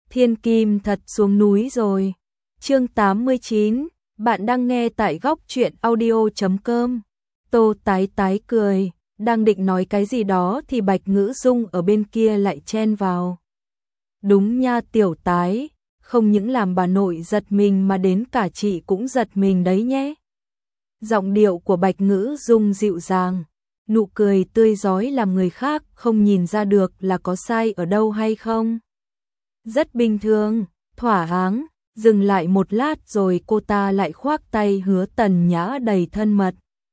Thiên Kim thật xuống núi rồi. Chương 89, bạn đang nghe tại góc truyện audio.com. Tô Tái Tái cười, đang định nói cái gì đó thì Bạch Ngữ Dung ở bên kia lại chen vào. Đúng nha Tiểu Tái, không những làm bà nội giật mình mà đến cả chị cũng giật mình đấy nhé. Giọng điệu của Bạch Ngữ Dung dịu dàng, nụ cười tươi rói làm người khác không nhìn ra được là có sai ở đâu hay không. Rất bình thường, thỏa áng, dừng lại một lát rồi cô ta lại khoác tay Hứa Tần Nhã đầy thân mật.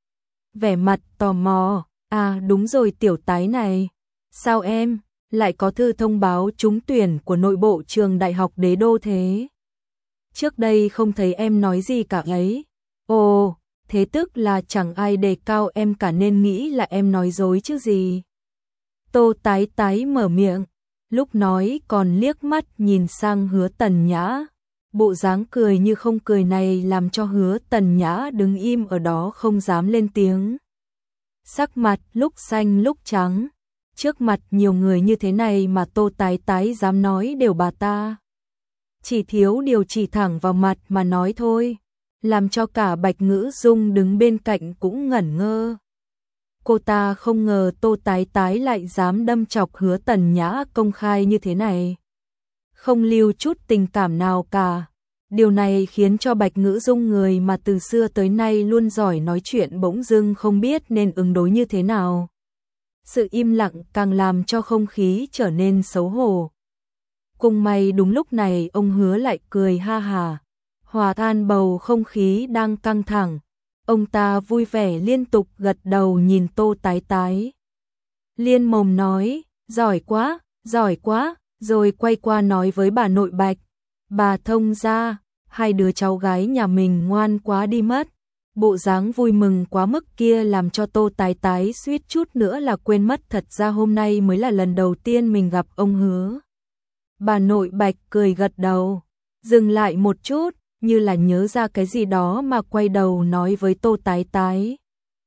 Vẻ mặt tò mò, à đúng rồi Tiểu Tái này, sao em lại có thư thông báo trúng tuyển của nội bộ trường Đại học Đế Đô thế? Trước đây không thấy em nói gì cả ấy. Ồ, thế tức là chẳng ai đề cao em cả nên nghĩ là em nói dối chứ gì. Tô Tái Tái mở miệng, lúc nói còn liếc mắt nhìn sang Hứa Tần Nhã. Bộ dáng cười như không cười này làm cho Hứa Tần Nhã đứng im ở đó không dám lên tiếng. Sắc mặt lúc xanh lúc trắng, trước mặt nhiều người như thế này mà Tô Tái Tái dám nói đều bà ta. Chỉ thiếu điều chỉ thẳng vào mặt mà nói thôi, làm cho cả Bạch Ngữ Dung đứng bên cạnh cũng ngẩn ngơ. Cô ta không ngờ Tô Tái Tái lại dám đâm chọc Hứa Tần Nhã công khai như thế này. Không lưu chút tình cảm nào cả. Điều này khiến cho Bạch Ngữ Dung, người mà từ xưa tới nay luôn giỏi nói chuyện, bỗng dưng không biết nên ứng đối như thế nào. Sự im lặng càng làm cho không khí trở nên xấu hổ. Cùng may đúng lúc này ông Hứa lại cười ha hà, hòa tan bầu không khí đang căng thẳng. Ông ta vui vẻ liên tục gật đầu nhìn Tô Tái Tái. Liên mồm nói, giỏi quá, rồi quay qua nói với bà nội Bạch. Bà thông gia, hai đứa cháu gái nhà mình ngoan quá đi mất. Bộ dáng vui mừng quá mức kia làm cho Tô Tái Tái suýt chút nữa là quên mất thật ra hôm nay mới là lần đầu tiên mình gặp ông Hứa. Bà nội Bạch cười gật đầu, dừng lại một chút, như là nhớ ra cái gì đó mà quay đầu nói với Tô Tái Tái.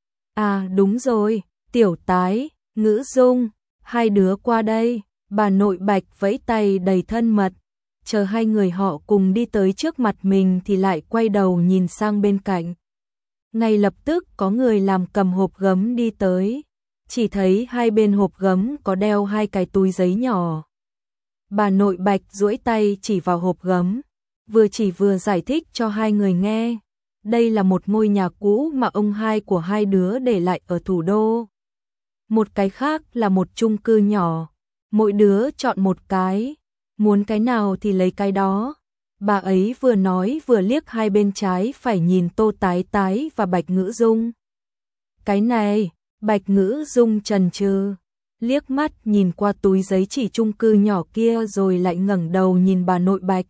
À đúng rồi, Tiểu Tái, Ngữ Dung, hai đứa qua đây. Bà nội Bạch vẫy tay đầy thân mật, chờ hai người họ cùng đi tới trước mặt mình thì lại quay đầu nhìn sang bên cạnh. Ngay lập tức có người làm cầm hộp gấm đi tới, chỉ thấy hai bên hộp gấm có đeo hai cái túi giấy nhỏ. Bà nội Bạch duỗi tay chỉ vào hộp gấm, vừa chỉ vừa giải thích cho hai người nghe. Đây là một ngôi nhà cũ mà ông hai của hai đứa để lại ở thủ đô. Một cái khác là một chung cư nhỏ, mỗi đứa chọn một cái, muốn cái nào thì lấy cái đó. Bà ấy vừa nói vừa liếc hai bên trái phải nhìn Tô Tái Tái và Bạch Ngữ Dung. Cái này, Bạch Ngữ Dung chần chừ, liếc mắt nhìn qua túi giấy chỉ chung cư nhỏ kia rồi lại ngẩng đầu nhìn bà nội Bạch.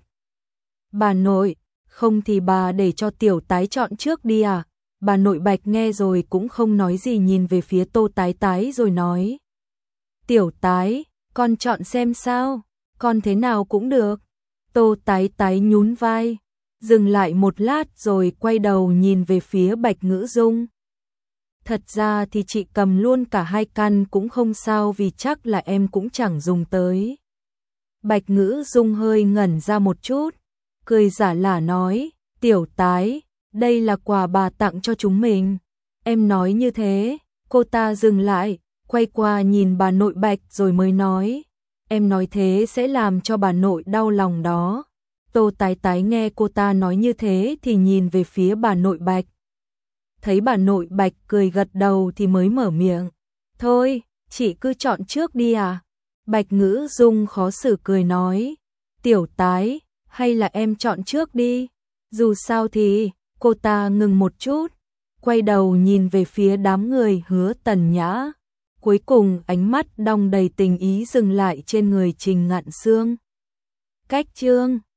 Bà nội, không thì bà để cho Tiểu Tái chọn trước đi à? Bà nội Bạch nghe rồi cũng không nói gì, nhìn về phía Tô Tái Tái rồi nói. Tiểu Tái, con chọn xem sao, con thế nào cũng được. Tô Tái Tái nhún vai, dừng lại một lát rồi quay đầu nhìn về phía Bạch Ngữ Dung. Thật ra thì chị cầm luôn cả hai căn cũng không sao, vì chắc là em cũng chẳng dùng tới. Bạch Ngữ Dung hơi ngẩn ra một chút, cười giả lả nói, Tiểu Tái, đây là quà bà tặng cho chúng mình. Em nói như thế, cô ta dừng lại, quay qua nhìn bà nội Bạch rồi mới nói, em nói thế sẽ làm cho bà nội đau lòng đó. Tô Tái Tái nghe cô ta nói như thế thì nhìn về phía bà nội Bạch. Thấy bà nội Bạch cười gật đầu thì mới mở miệng. Thôi, chị cứ chọn trước đi à? Bạch Ngữ Dung khó xử cười nói. Tiểu Tái, hay là em chọn trước đi? Dù sao thì, cô ta ngừng một chút, quay đầu nhìn về phía đám người Hứa Tần Nhã. Cuối cùng ánh mắt đong đầy tình ý dừng lại trên người Trình Ngạn Sương. Cách chương